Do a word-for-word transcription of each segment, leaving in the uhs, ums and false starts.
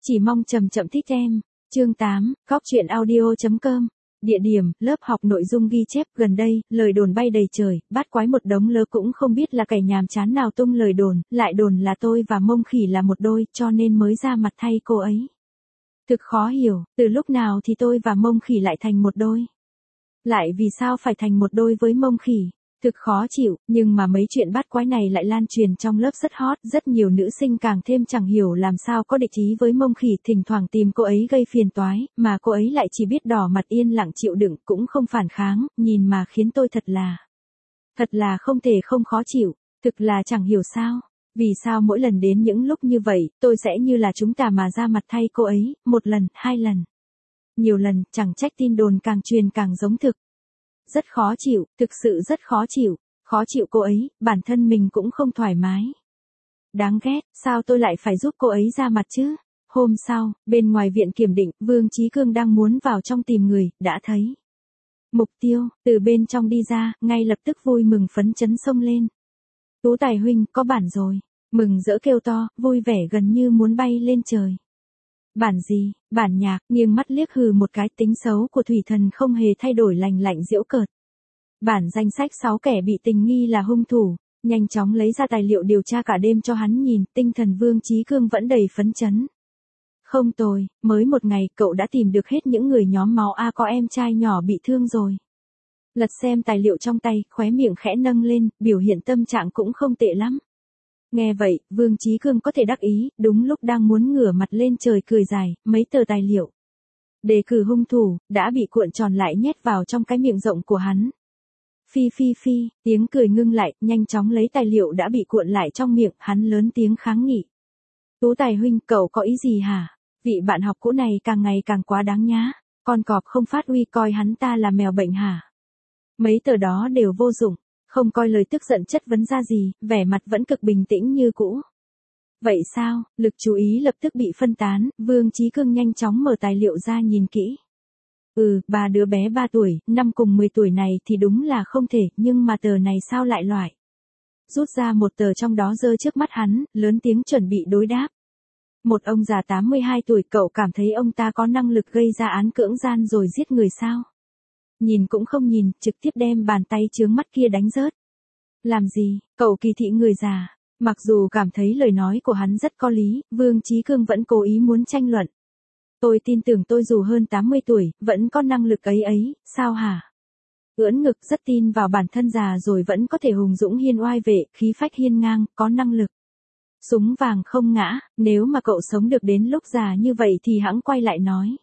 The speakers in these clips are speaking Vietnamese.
Chỉ mong chậm chậm thích em. Chương tám, góc truyện audio chấm com. Địa điểm, lớp học nội dung ghi chép. Gần đây, lời đồn bay đầy trời, bát quái một đống lớ cũng không biết là kẻ nhàm chán nào tung lời đồn, lại đồn là tôi và Mông Khỉ là một đôi, cho nên mới ra mặt thay cô ấy. Thực khó hiểu, từ lúc nào thì tôi và Mông Khỉ lại thành một đôi? Lại vì sao phải thành một đôi với Mông Khỉ? Thực khó chịu, nhưng mà mấy chuyện bát quái này lại lan truyền trong lớp rất hot, rất nhiều nữ sinh càng thêm chẳng hiểu làm sao có địch ý với Mông Khỉ, thỉnh thoảng tìm cô ấy gây phiền toái, mà cô ấy lại chỉ biết đỏ mặt yên lặng chịu đựng, cũng không phản kháng, nhìn mà khiến tôi thật là, thật là không thể không khó chịu, thực là chẳng hiểu sao. Vì sao mỗi lần đến những lúc như vậy, tôi sẽ như là chúng ta mà ra mặt thay cô ấy, một lần, hai lần, nhiều lần, chẳng trách tin đồn càng truyền càng giống thực. Rất khó chịu, thực sự rất khó chịu, khó chịu cô ấy, bản thân mình cũng không thoải mái. Đáng ghét, sao tôi lại phải giúp cô ấy ra mặt chứ? Hôm sau, bên ngoài viện kiểm định, Vương Chí Cương đang muốn vào trong tìm người, đã thấy Mục Tiêu, từ bên trong đi ra, ngay lập tức vui mừng phấn chấn xông lên. Tú Tài huynh, có bản rồi, mừng rỡ kêu to, vui vẻ gần như muốn bay lên trời. Bản gì? Bản nhạc, nghiêng mắt liếc hừ một cái, tính xấu của Thủy Thần không hề thay đổi, lành lạnh giễu cợt. Bản danh sách sáu kẻ bị tình nghi là hung thủ, nhanh chóng lấy ra tài liệu điều tra cả đêm cho hắn nhìn, tinh thần Vương Chí Cương vẫn đầy phấn chấn. Không tồi, mới một ngày cậu đã tìm được hết những người nhóm máu A, có em trai nhỏ bị thương rồi. Lật xem tài liệu trong tay, khóe miệng khẽ nâng lên, biểu hiện tâm trạng cũng không tệ lắm. Nghe vậy, Vương Chí Cương có thể đắc ý, đúng lúc đang muốn ngửa mặt lên trời cười dài, mấy tờ tài liệu đề cử hung thủ đã bị cuộn tròn lại nhét vào trong cái miệng rộng của hắn. Phi phi phi, tiếng cười ngưng lại, nhanh chóng lấy tài liệu đã bị cuộn lại trong miệng, hắn lớn tiếng kháng nghị. Tú Tài huynh, cậu có ý gì hả? Vị bạn học cũ này càng ngày càng quá đáng nhá, con cọp không phát uy coi hắn ta là mèo bệnh hả? Mấy tờ đó đều vô dụng. Không coi lời tức giận chất vấn ra gì, vẻ mặt vẫn cực bình tĩnh như cũ. Vậy sao? Lực chú ý lập tức bị phân tán, Vương Chí Cương nhanh chóng mở tài liệu ra nhìn kỹ. Ừ, ba đứa bé ba tuổi, năm cùng mười tuổi này thì đúng là không thể, nhưng mà tờ này sao lại loại? Rút ra một tờ trong đó giơ trước mắt hắn, lớn tiếng chuẩn bị đối đáp. Một ông già tám mươi hai tuổi, cậu cảm thấy ông ta có năng lực gây ra án cưỡng gian rồi giết người sao? Nhìn cũng không nhìn, trực tiếp đem bàn tay chướng mắt kia đánh rớt. Làm gì, cậu kỳ thị người già. Mặc dù cảm thấy lời nói của hắn rất có lý, Vương Chí Cương vẫn cố ý muốn tranh luận. Tôi tin tưởng tôi dù hơn tám mươi tuổi, vẫn có năng lực ấy ấy, sao hả? Ưỡn ngực, rất tin vào bản thân già rồi vẫn có thể hùng dũng hiên oai vệ, khí phách hiên ngang, có năng lực. Súng vàng không ngã, nếu mà cậu sống được đến lúc già như vậy thì hẵng quay lại nói.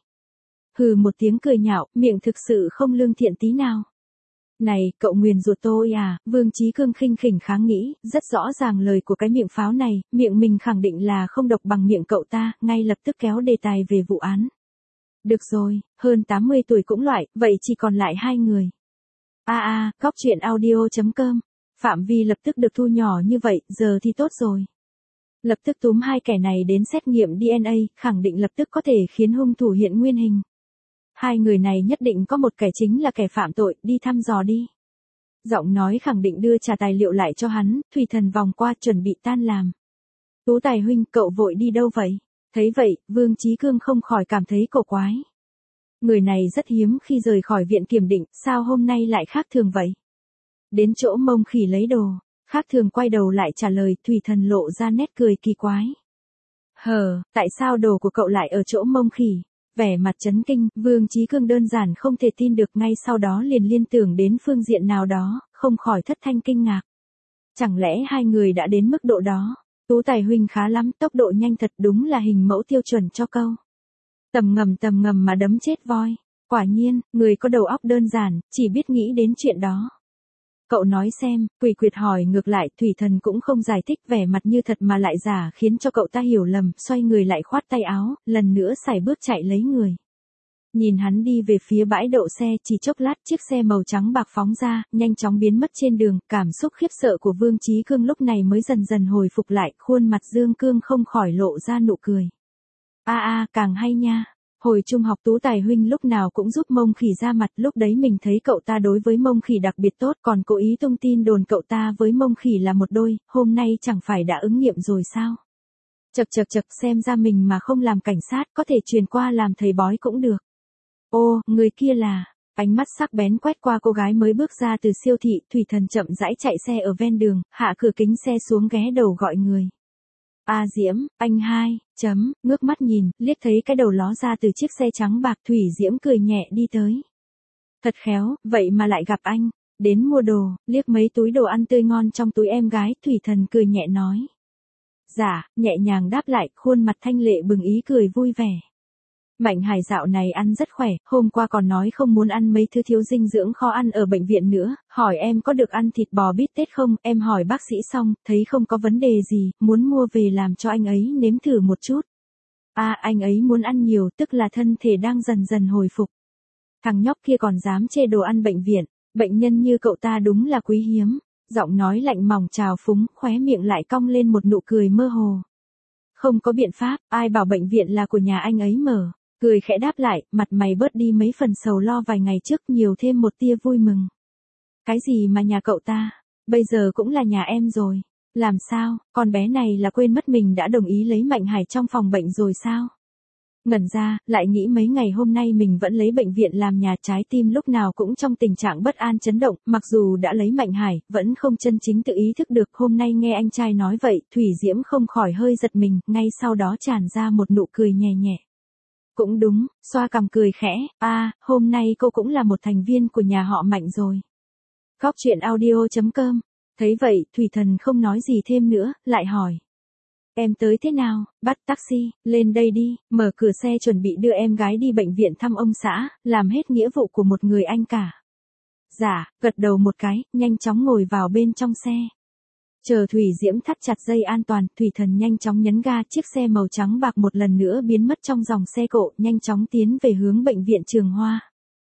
Hừ một tiếng cười nhạo, miệng thực sự không lương thiện tí nào. Này, cậu nguyền ruột tôi à? Vương Chí Cương khinh khỉnh kháng nghĩ, rất rõ ràng lời của cái miệng pháo này, miệng mình khẳng định là không độc bằng miệng cậu ta, ngay lập tức kéo đề tài về vụ án. Được rồi, hơn tám mươi tuổi cũng loại, vậy chỉ còn lại hai người. A a, góc truyện audio chấm com. Phạm vi lập tức được thu nhỏ như vậy, giờ thì tốt rồi. Lập tức túm hai kẻ này đến xét nghiệm đê en a, khẳng định lập tức có thể khiến hung thủ hiện nguyên hình. Hai người này nhất định có một kẻ chính là kẻ phạm tội, đi thăm dò đi. Giọng nói khẳng định đưa trả tài liệu lại cho hắn, Thủy Thần vòng qua chuẩn bị tan làm. Tú Tài huynh, cậu vội đi đâu vậy? Thấy vậy, Vương Chí Cương không khỏi cảm thấy cổ quái. Người này rất hiếm khi rời khỏi viện kiểm định, sao hôm nay lại khác thường vậy? Đến chỗ Mông Khỉ lấy đồ, khác thường quay đầu lại trả lời, Thủy Thần lộ ra nét cười kỳ quái. Hờ, tại sao đồ của cậu lại ở chỗ Mông Khỉ? Vẻ mặt chấn kinh, Vương Chí Cương đơn giản không thể tin được, ngay sau đó liền liên tưởng đến phương diện nào đó, không khỏi thất thanh kinh ngạc. Chẳng lẽ hai người đã đến mức độ đó? Tú Tài huynh khá lắm, tốc độ nhanh thật, đúng là hình mẫu tiêu chuẩn cho câu tầm ngầm tầm ngầm mà đấm chết voi. Quả nhiên, người có đầu óc đơn giản, chỉ biết nghĩ đến chuyện đó. Cậu nói xem, Quỷ Quyệt hỏi ngược lại, Thủy Thần cũng không giải thích, vẻ mặt như thật mà lại giả, khiến cho cậu ta hiểu lầm, xoay người lại khoát tay áo, lần nữa sải bước chạy lấy người. Nhìn hắn đi về phía bãi đậu xe, chỉ chốc lát chiếc xe màu trắng bạc phóng ra, nhanh chóng biến mất trên đường, cảm xúc khiếp sợ của Vương Chí Cương lúc này mới dần dần hồi phục lại, khuôn mặt Dương Cương không khỏi lộ ra nụ cười. A a, càng hay nha. Hồi trung học Tú Tài huynh lúc nào cũng giúp Mông Khỉ ra mặt, lúc đấy mình thấy cậu ta đối với Mông Khỉ đặc biệt tốt, còn cố ý tung tin đồn cậu ta với Mông Khỉ là một đôi, hôm nay chẳng phải đã ứng nghiệm rồi sao? Chậc chậc chậc, xem ra mình mà không làm cảnh sát, có thể truyền qua làm thầy bói cũng được. Ô, người kia là... Ánh mắt sắc bén quét qua cô gái mới bước ra từ siêu thị, Thủy Thần chậm rãi chạy xe ở ven đường, hạ cửa kính xe xuống ghé đầu gọi người. A Diễm, anh hai, chấm, ngước mắt nhìn, liếc thấy cái đầu ló ra từ chiếc xe trắng bạc, Thủy Diễm cười nhẹ đi tới. Thật khéo, vậy mà lại gặp anh, đến mua đồ, liếc mấy túi đồ ăn tươi ngon trong túi em gái, Thủy Thần cười nhẹ nói. Dạ, nhẹ nhàng đáp lại, khuôn mặt thanh lệ bừng ý cười vui vẻ. Mạnh Hải dạo này ăn rất khỏe, hôm qua còn nói không muốn ăn mấy thứ thiếu dinh dưỡng khó ăn ở bệnh viện nữa, hỏi em có được ăn thịt bò bít tết không, em hỏi bác sĩ xong, thấy không có vấn đề gì, muốn mua về làm cho anh ấy nếm thử một chút. À, anh ấy muốn ăn nhiều, tức là thân thể đang dần dần hồi phục. Thằng nhóc kia còn dám chê đồ ăn bệnh viện, bệnh nhân như cậu ta đúng là quý hiếm, giọng nói lạnh mỏng trào phúng, khóe miệng lại cong lên một nụ cười mơ hồ. Không có biện pháp, ai bảo bệnh viện là của nhà anh ấy mở. Cười khẽ đáp lại, mặt mày bớt đi mấy phần sầu lo vài ngày trước, nhiều thêm một tia vui mừng. Cái gì mà nhà cậu ta, bây giờ cũng là nhà em rồi. Làm sao, con bé này là quên mất mình đã đồng ý lấy Mạnh Hải trong phòng bệnh rồi sao? Ngẩn ra, lại nghĩ mấy ngày hôm nay mình vẫn lấy bệnh viện làm nhà, trái tim lúc nào cũng trong tình trạng bất an chấn động, mặc dù đã lấy Mạnh Hải, vẫn không chân chính tự ý thức được. Hôm nay nghe anh trai nói vậy, Thủy Diễm không khỏi hơi giật mình, ngay sau đó tràn ra một nụ cười nhẹ nhẹ. Cũng đúng, xoa cằm cười khẽ, a, à, hôm nay cô cũng là một thành viên của nhà họ Mạnh rồi. Góc truyện audio chấm com. Thấy vậy, Thủy Thần không nói gì thêm nữa, lại hỏi. Em tới thế nào, bắt taxi, lên đây đi, mở cửa xe chuẩn bị đưa em gái đi bệnh viện thăm ông xã, làm hết nghĩa vụ của một người anh cả. Dạ, gật đầu một cái, nhanh chóng ngồi vào bên trong xe. Chờ Thủy Diễm thắt chặt dây an toàn, Thủy Thần nhanh chóng nhấn ga, chiếc xe màu trắng bạc một lần nữa biến mất trong dòng xe cộ, nhanh chóng tiến về hướng bệnh viện Trường Hoa.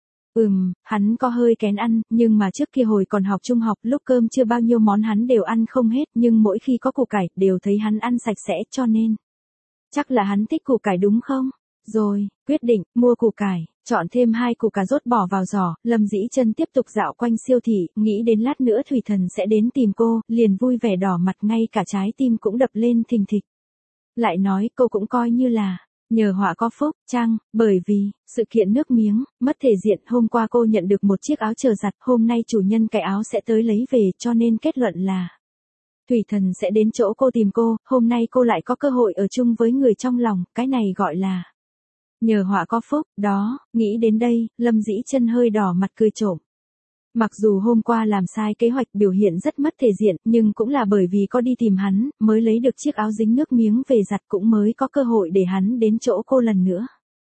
Ừm, hắn có hơi kén ăn, nhưng mà trước kia hồi còn học trung học, lúc cơm chưa bao nhiêu món hắn đều ăn không hết, nhưng mỗi khi có củ cải, đều thấy hắn ăn sạch sẽ, cho nên. Chắc là hắn thích củ cải đúng không? Rồi, quyết định, mua củ cải, chọn thêm hai củ cà rốt bỏ vào giỏ, Lâm Dĩ Chân tiếp tục dạo quanh siêu thị, nghĩ đến lát nữa Thủy Thần sẽ đến tìm cô, liền vui vẻ đỏ mặt, ngay cả trái tim cũng đập lên thình thịch. Lại nói cô cũng coi như là nhờ họa có phúc, chăng, bởi vì sự kiện nước miếng, mất thể diện, hôm qua cô nhận được một chiếc áo chờ giặt, hôm nay chủ nhân cái áo sẽ tới lấy về, cho nên kết luận là Thủy Thần sẽ đến chỗ cô tìm cô, hôm nay cô lại có cơ hội ở chung với người trong lòng, cái này gọi là nhờ họa có phúc, đó, nghĩ đến đây, Lâm Dĩ Chân hơi đỏ mặt cười trộm. Mặc dù hôm qua làm sai kế hoạch, biểu hiện rất mất thể diện, nhưng cũng là bởi vì có đi tìm hắn, mới lấy được chiếc áo dính nước miếng về giặt, cũng mới có cơ hội để hắn đến chỗ cô lần nữa.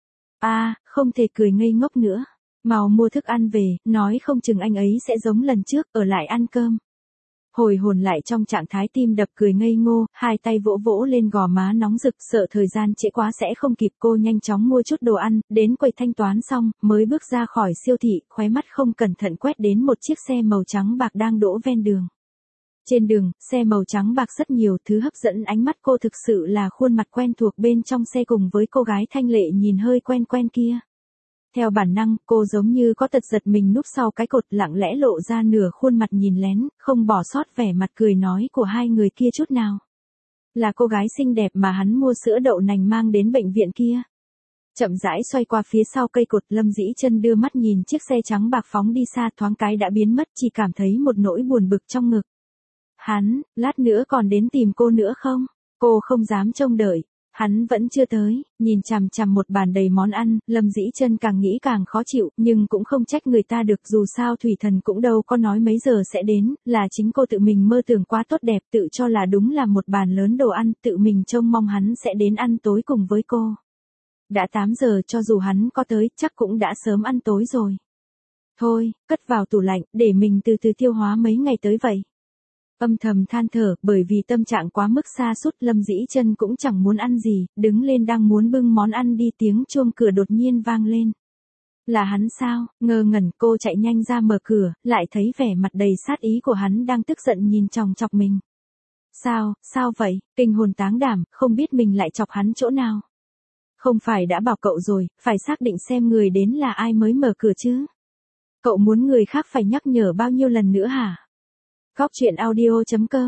A, à, không thể cười ngây ngốc nữa. Mau mua thức ăn về, nói không chừng anh ấy sẽ giống lần trước, ở lại ăn cơm. Hồi hồn lại trong trạng thái tim đập cười ngây ngô, hai tay vỗ vỗ lên gò má nóng rực, sợ thời gian trễ quá sẽ không kịp, cô nhanh chóng mua chút đồ ăn, đến quầy thanh toán xong, mới bước ra khỏi siêu thị, khóe mắt không cẩn thận quét đến một chiếc xe màu trắng bạc đang đỗ ven đường. Trên đường, xe màu trắng bạc rất nhiều, thứ hấp dẫn ánh mắt cô thực sự là khuôn mặt quen thuộc bên trong xe cùng với cô gái thanh lệ nhìn hơi quen quen kia. Theo bản năng, cô giống như có tật giật mình núp sau cái cột, lặng lẽ lộ ra nửa khuôn mặt nhìn lén, không bỏ sót vẻ mặt cười nói của hai người kia chút nào. Là cô gái xinh đẹp mà hắn mua sữa đậu nành mang đến bệnh viện kia. Chậm rãi xoay qua phía sau cây cột, Lâm Dĩ Chân đưa mắt nhìn chiếc xe trắng bạc phóng đi xa, thoáng cái đã biến mất, chỉ cảm thấy một nỗi buồn bực trong ngực. Hắn, lát nữa còn đến tìm cô nữa không? Cô không dám trông đợi. Hắn vẫn chưa tới, nhìn chằm chằm một bàn đầy món ăn, Lâm Dĩ Chân càng nghĩ càng khó chịu, nhưng cũng không trách người ta được, dù sao Thủy Thần cũng đâu có nói mấy giờ sẽ đến, là chính cô tự mình mơ tưởng quá tốt đẹp, tự cho là đúng là một bàn lớn đồ ăn, tự mình trông mong hắn sẽ đến ăn tối cùng với cô. Đã tám giờ, cho dù hắn có tới, chắc cũng đã sớm ăn tối rồi. Thôi, cất vào tủ lạnh, để mình từ từ tiêu hóa mấy ngày tới vậy. Âm thầm than thở, bởi vì tâm trạng quá mức sa sút, Lâm Dĩ Chân cũng chẳng muốn ăn gì, đứng lên đang muốn bưng món ăn đi, tiếng chuông cửa đột nhiên vang lên. Là hắn sao? Ngơ ngẩn, cô chạy nhanh ra mở cửa, lại thấy vẻ mặt đầy sát ý của hắn đang tức giận nhìn chòng chọc mình. Sao, sao vậy? Kinh hồn táng đảm, không biết mình lại chọc hắn chỗ nào. Không phải đã bảo cậu rồi, phải xác định xem người đến là ai mới mở cửa chứ. Cậu muốn người khác phải nhắc nhở bao nhiêu lần nữa hả? Góc truyện audio chấm com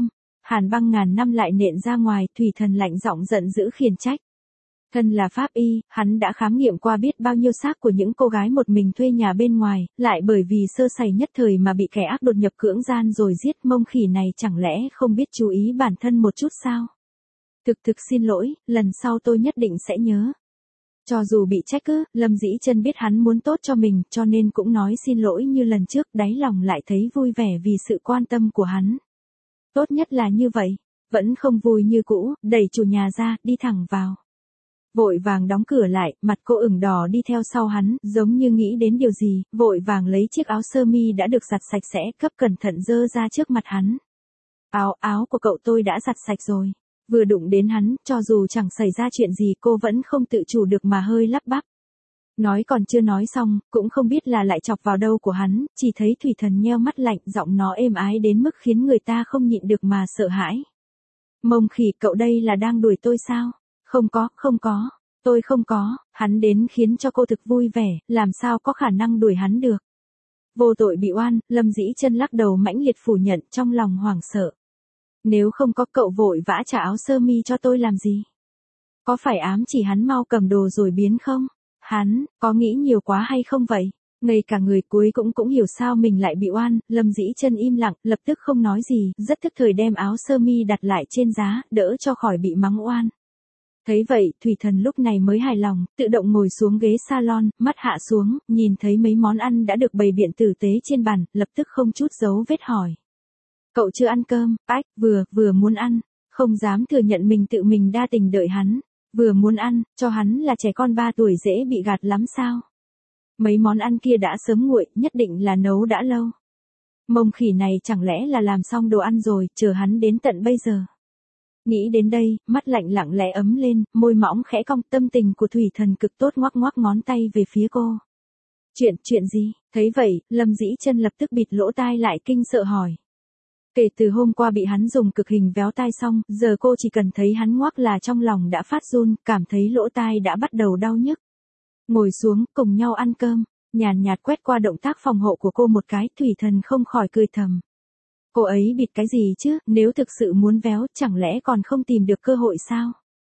Hàn băng ngàn năm lại nện ra ngoài, Thủy Thần lạnh giọng giận dữ khiển trách. Thân là pháp y, hắn đã khám nghiệm qua biết bao nhiêu xác của những cô gái một mình thuê nhà bên ngoài, lại bởi vì sơ sẩy nhất thời mà bị kẻ ác đột nhập cưỡng gian rồi giết. Mông khỉ này chẳng lẽ không biết chú ý bản thân một chút sao? Thực thực xin lỗi, lần sau tôi nhất định sẽ nhớ. Cho dù bị trách cứ, Lâm Dĩ Chân biết hắn muốn tốt cho mình, cho nên cũng nói xin lỗi như lần trước, đáy lòng lại thấy vui vẻ vì sự quan tâm của hắn. Tốt nhất là như vậy, vẫn không vui như cũ, đẩy chủ nhà ra, đi thẳng vào. Vội vàng đóng cửa lại, mặt cô ửng đỏ đi theo sau hắn, giống như nghĩ đến điều gì, vội vàng lấy chiếc áo sơ mi đã được giặt sạch sẽ, cấp cẩn thận dơ ra trước mặt hắn. Áo, áo của cậu tôi đã giặt sạch rồi. Vừa đụng đến hắn, cho dù chẳng xảy ra chuyện gì cô vẫn không tự chủ được mà hơi lắp bắp. Nói còn chưa nói xong, cũng không biết là lại chọc vào đâu của hắn, chỉ thấy Thủy Thần nheo mắt lạnh, giọng nó êm ái đến mức khiến người ta không nhịn được mà sợ hãi. Mông khỉ, cậu đây là đang đuổi tôi sao? Không có, không có, tôi không có, hắn đến khiến cho cô thực vui vẻ, làm sao có khả năng đuổi hắn được. Vô tội bị oan, Lâm Dĩ Chân lắc đầu mãnh liệt phủ nhận, trong lòng hoảng sợ. Nếu không có cậu vội vã trả áo sơ mi cho tôi làm gì? Có phải ám chỉ hắn mau cầm đồ rồi biến không? Hắn, có nghĩ nhiều quá hay không vậy? Ngay cả người cuối cũng cũng hiểu sao mình lại bị oan, Lâm Dĩ Chân im lặng, lập tức không nói gì, rất thức thời đem áo sơ mi đặt lại trên giá, đỡ cho khỏi bị mắng oan. Thấy vậy, Thủy Thần lúc này mới hài lòng, tự động ngồi xuống ghế salon, mắt hạ xuống, nhìn thấy mấy món ăn đã được bày biện tử tế trên bàn, lập tức không chút giấu vết hỏi. Cậu chưa ăn cơm? Ách, vừa, vừa muốn ăn, không dám thừa nhận mình tự mình đa tình đợi hắn, vừa muốn ăn, cho hắn là trẻ con ba tuổi dễ bị gạt lắm sao? Mấy món ăn kia đã sớm nguội, nhất định là nấu đã lâu. Mông khỉ này chẳng lẽ là làm xong đồ ăn rồi, chờ hắn đến tận bây giờ. Nghĩ đến đây, mắt lạnh lặng lẽ ấm lên, môi mỏng khẽ cong, tâm tình của Thủy Thần cực tốt, ngoắc ngoắc ngón tay về phía cô. Chuyện, chuyện gì? Thấy vậy, Lâm Dĩ Chân lập tức bịt lỗ tai lại kinh sợ hỏi. Kể từ hôm qua bị hắn dùng cực hình véo tai xong, giờ cô chỉ cần thấy hắn ngoắc là trong lòng đã phát run, cảm thấy lỗ tai đã bắt đầu đau nhức. Ngồi xuống, cùng nhau ăn cơm, nhàn nhạt quét qua động tác phòng hộ của cô một cái, Thủy Thần không khỏi cười thầm. Cô ấy bịt cái gì chứ, nếu thực sự muốn véo, chẳng lẽ còn không tìm được cơ hội sao?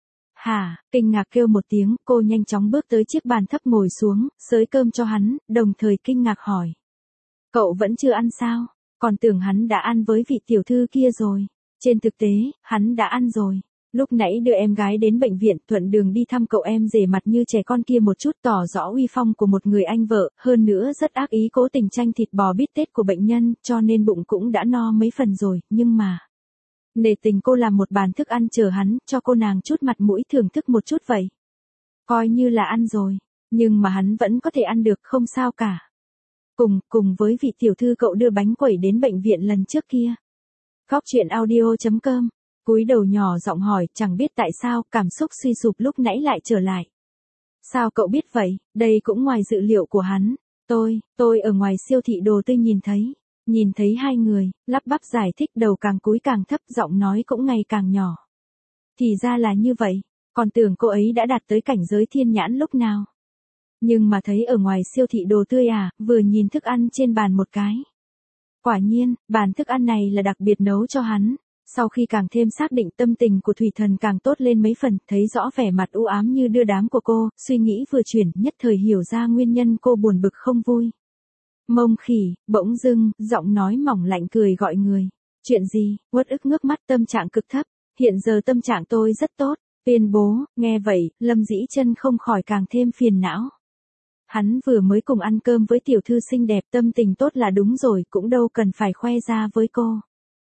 Hả, kinh ngạc kêu một tiếng, cô nhanh chóng bước tới chiếc bàn thấp ngồi xuống, xới cơm cho hắn, đồng thời kinh ngạc hỏi. Cậu vẫn chưa ăn sao? Còn tưởng hắn đã ăn với vị tiểu thư kia rồi. Trên thực tế, hắn đã ăn rồi. Lúc nãy đưa em gái đến bệnh viện, thuận đường đi thăm cậu em rể mặt như trẻ con kia một chút, tỏ rõ uy phong của một người anh vợ, hơn nữa rất ác ý cố tình tranh thịt bò bít tết của bệnh nhân, cho nên bụng cũng đã no mấy phần rồi, nhưng mà... Nể tình cô làm một bàn thức ăn chờ hắn, cho cô nàng chút mặt mũi thưởng thức một chút vậy. Coi như là ăn rồi, nhưng mà hắn vẫn có thể ăn được, không sao cả. Cùng, cùng với vị tiểu thư cậu đưa bánh quẩy đến bệnh viện lần trước kia. Góc truyện audio chấm com, cúi đầu nhỏ giọng hỏi, chẳng biết tại sao, cảm xúc suy sụp lúc nãy lại trở lại. Sao cậu biết vậy, đây cũng ngoài dự liệu của hắn. Tôi, tôi ở ngoài siêu thị đồ tươi nhìn thấy. Nhìn thấy hai người, lắp bắp giải thích, đầu càng cúi càng thấp, giọng nói cũng ngày càng nhỏ. Thì ra là như vậy, còn tưởng cô ấy đã đạt tới cảnh giới thiên nhãn lúc nào. Nhưng mà thấy ở ngoài siêu thị đồ tươi à, vừa nhìn thức ăn trên bàn một cái. Quả nhiên, bàn thức ăn này là đặc biệt nấu cho hắn. Sau khi càng thêm xác định, tâm tình của Thủy Thần càng tốt lên mấy phần, thấy rõ vẻ mặt u ám như đưa đám của cô, suy nghĩ vừa chuyển, nhất thời hiểu ra nguyên nhân cô buồn bực không vui. Mông khỉ, bỗng dưng, giọng nói mỏng lạnh cười gọi người. Chuyện gì? Uất ức ngước mắt, tâm trạng cực thấp. Hiện giờ tâm trạng tôi rất tốt. Tuyên bố. Nghe vậy, Lâm Dĩ Chân không khỏi càng thêm phiền não. Hắn vừa mới cùng ăn cơm với tiểu thư xinh đẹp, tâm tình tốt là đúng rồi, cũng đâu cần phải khoe ra với cô.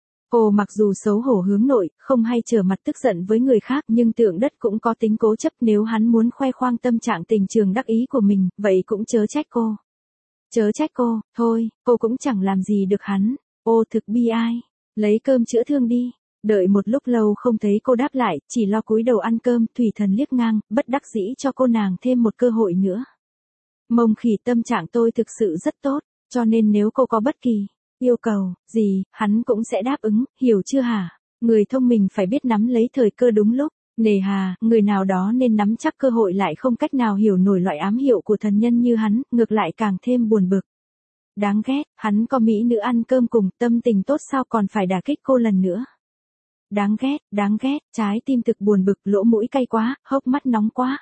Cô mặc dù xấu hổ hướng nội, không hay trở mặt tức giận với người khác, nhưng Tượng Đất cũng có tính cố chấp, nếu hắn muốn khoe khoang tâm trạng tình trường đắc ý của mình, vậy cũng chớ trách cô. Chớ trách cô, thôi, cô cũng chẳng làm gì được hắn. Ô thực bi ai, lấy cơm chữa thương đi. Đợi một lúc lâu không thấy cô đáp lại, chỉ lo cúi đầu ăn cơm, Thủy Thần liếc ngang, bất đắc dĩ cho cô nàng thêm một cơ hội nữa. Mông khỉ, tâm trạng tôi thực sự rất tốt, cho nên nếu cô có bất kỳ yêu cầu gì, hắn cũng sẽ đáp ứng, hiểu chưa hả? Người thông minh phải biết nắm lấy thời cơ đúng lúc. Nề hà, người nào đó nên nắm chắc cơ hội lại không cách nào hiểu nổi loại ám hiệu của thần nhân như hắn, ngược lại càng thêm buồn bực. Đáng ghét, hắn có mỹ nữ ăn cơm cùng, tâm tình tốt sao còn phải đả kích cô lần nữa. Đáng ghét, đáng ghét, trái tim thực buồn bực, lỗ mũi cay quá, hốc mắt nóng quá.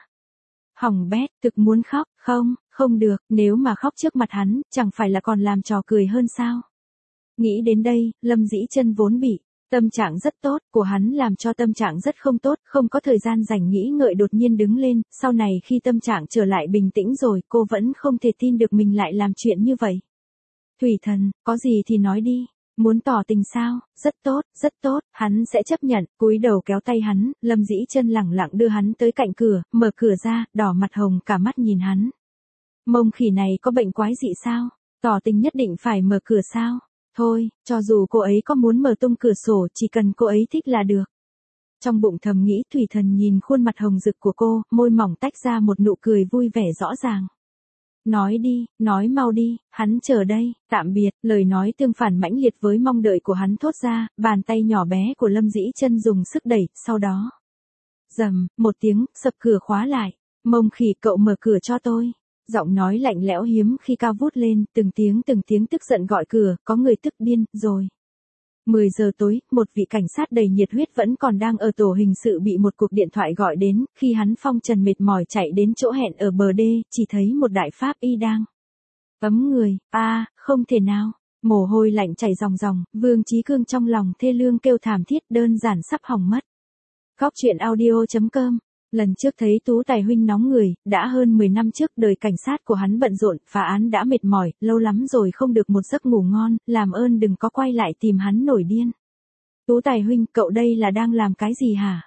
Hỏng bét, thực muốn khóc, không, không được, nếu mà khóc trước mặt hắn, chẳng phải là còn làm trò cười hơn sao. Nghĩ đến đây, Lâm Dĩ Chân vốn bị tâm trạng rất tốt, của hắn làm cho tâm trạng rất không tốt, không có thời gian rảnh nghĩ ngợi đột nhiên đứng lên, sau này khi tâm trạng trở lại bình tĩnh rồi, cô vẫn không thể tin được mình lại làm chuyện như vậy. Thủy Thần, có gì thì nói đi, muốn tỏ tình sao, rất tốt, rất tốt, hắn sẽ chấp nhận, cúi đầu kéo tay hắn, Lâm Dĩ Chân lẳng lặng đưa hắn tới cạnh cửa, mở cửa ra, đỏ mặt hồng cả mắt nhìn hắn. Mông khỉ này có bệnh quái dị sao, tỏ tình nhất định phải mở cửa sao? Thôi, cho dù cô ấy có muốn mở tung cửa sổ, chỉ cần cô ấy thích là được. Trong bụng thầm nghĩ, Thủy Thần nhìn khuôn mặt hồng rực của cô, môi mỏng tách ra một nụ cười vui vẻ rõ ràng. Nói đi, nói mau đi, hắn chờ đây, tạm biệt, lời nói tương phản mãnh liệt với mong đợi của hắn thốt ra, bàn tay nhỏ bé của Lâm Dĩ Chân dùng sức đẩy, sau đó. Rầm, một tiếng, sập cửa khóa lại, Mông khỉ cậu mở cửa cho tôi. Giọng nói lạnh lẽo hiếm khi cao vút lên, từng tiếng từng tiếng tức giận gọi cửa, có người tức điên, rồi. mười giờ tối, một vị cảnh sát đầy nhiệt huyết vẫn còn đang ở tổ hình sự bị một cuộc điện thoại gọi đến, khi hắn phong trần mệt mỏi chạy đến chỗ hẹn ở bờ đê, chỉ thấy một đại pháp y đang ấm người, a à, không thể nào, mồ hôi lạnh chảy ròng ròng, Vương Chí Cương trong lòng thê lương kêu thảm thiết đơn giản sắp hỏng mất. Góc truyện audio chấm com. Lần trước thấy Tú Tài huynh nóng người, đã hơn mười năm trước đời cảnh sát của hắn bận rộn, phá án đã mệt mỏi, lâu lắm rồi không được một giấc ngủ ngon, làm ơn đừng có quay lại tìm hắn nổi điên. Tú Tài huynh, cậu đây là đang làm cái gì hả?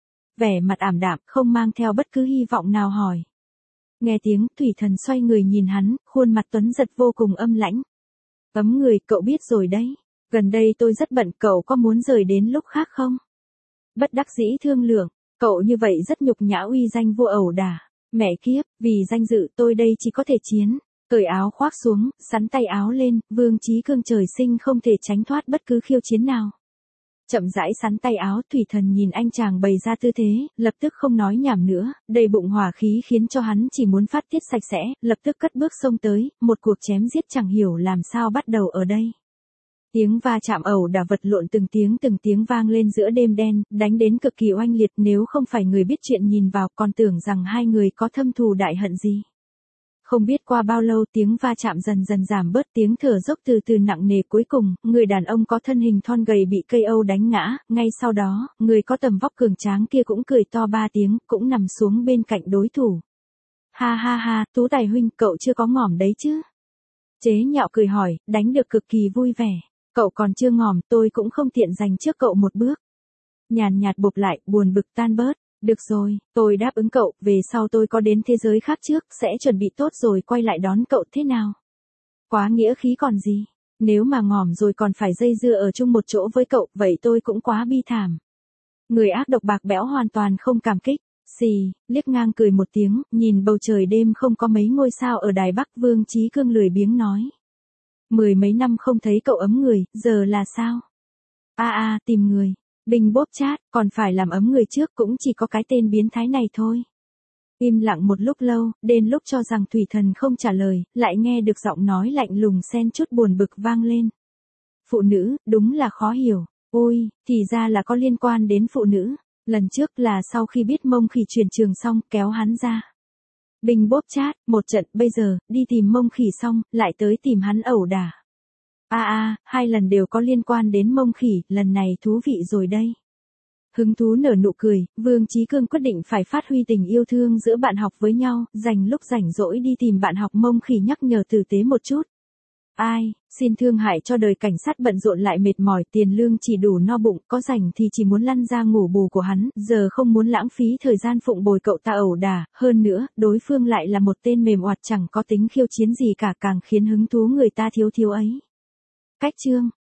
Vẻ mặt ảm đạm, không mang theo bất cứ hy vọng nào hỏi. Nghe tiếng, Thủy Thần xoay người nhìn hắn, khuôn mặt tuấn giật vô cùng âm lãnh. Ấm người, cậu biết rồi đấy. Gần đây tôi rất bận, cậu có muốn rời đến lúc khác không? Bất đắc dĩ thương lượng. Cậu như vậy rất nhục nhã uy danh vua ẩu đả. Mẹ kiếp, vì danh dự tôi đây chỉ có thể chiến. Cởi áo khoác xuống, sắn tay áo lên, Vương Chí Cương trời sinh không thể tránh thoát bất cứ khiêu chiến nào. Chậm rãi sắn tay áo, Thủy Thần nhìn anh chàng bày ra tư thế, lập tức không nói nhảm nữa, đầy bụng hỏa khí khiến cho hắn chỉ muốn phát tiết sạch sẽ, lập tức cất bước xông tới, một cuộc chém giết chẳng hiểu làm sao bắt đầu ở đây. Tiếng va chạm ẩu đả vật lộn từng tiếng từng tiếng vang lên giữa đêm đen, đánh đến cực kỳ oanh liệt, nếu không phải người biết chuyện nhìn vào còn tưởng rằng hai người có thâm thù đại hận gì. Không biết qua bao lâu tiếng va chạm dần dần giảm bớt, tiếng thở dốc từ từ nặng nề, cuối cùng, người đàn ông có thân hình thon gầy bị cây âu đánh ngã, ngay sau đó, người có tầm vóc cường tráng kia cũng cười to ba tiếng, cũng nằm xuống bên cạnh đối thủ. Ha ha ha, Tú Tài huynh, cậu chưa có ngỏm đấy chứ? Chế nhạo cười hỏi, đánh được cực kỳ vui vẻ. Cậu còn chưa ngỏm, tôi cũng không tiện giành trước cậu một bước. Nhàn nhạt bụp lại, buồn bực tan bớt. Được rồi, tôi đáp ứng cậu, về sau tôi có đến thế giới khác trước, sẽ chuẩn bị tốt rồi quay lại đón cậu thế nào? Quá nghĩa khí còn gì? Nếu mà ngỏm rồi còn phải dây dưa ở chung một chỗ với cậu, vậy tôi cũng quá bi thảm. Người ác độc bạc bẽo hoàn toàn không cảm kích. Xì, liếc ngang cười một tiếng, nhìn bầu trời đêm không có mấy ngôi sao ở Đài Bắc, Vương Chí Cương lười biếng nói. Mười mấy năm không thấy cậu ấm người, giờ là sao? A à, a, à, tìm người. Bình bóp chat, còn phải làm ấm người trước, cũng chỉ có cái tên biến thái này thôi. Im lặng một lúc lâu, đến lúc cho rằng Thủy Thần không trả lời, lại nghe được giọng nói lạnh lùng xen chút buồn bực vang lên. Phụ nữ, đúng là khó hiểu. Ôi, thì ra là có liên quan đến phụ nữ. Lần trước là sau khi biết Mông Khỉ chuyển trường xong, kéo hắn ra. Bình bóp chat, một trận, bây giờ, đi tìm Mông Khỉ xong, lại tới tìm hắn ẩu đả. A à, a, à, hai lần đều có liên quan đến Mông Khỉ, lần này thú vị rồi đây. Hứng thú nở nụ cười, Vương Chí Cương quyết định phải phát huy tình yêu thương giữa bạn học với nhau, dành lúc rảnh rỗi đi tìm bạn học Mông Khỉ nhắc nhở tử tế một chút. Ai, xin thương hại cho đời cảnh sát bận rộn lại mệt mỏi, tiền lương chỉ đủ no bụng, có rảnh thì chỉ muốn lăn ra ngủ bù của hắn, giờ không muốn lãng phí thời gian phụng bồi cậu ta ẩu đả, hơn nữa, đối phương lại là một tên mềm oặt chẳng có tính khiêu chiến gì cả, càng khiến hứng thú người ta thiếu thiếu ấy. Cách chương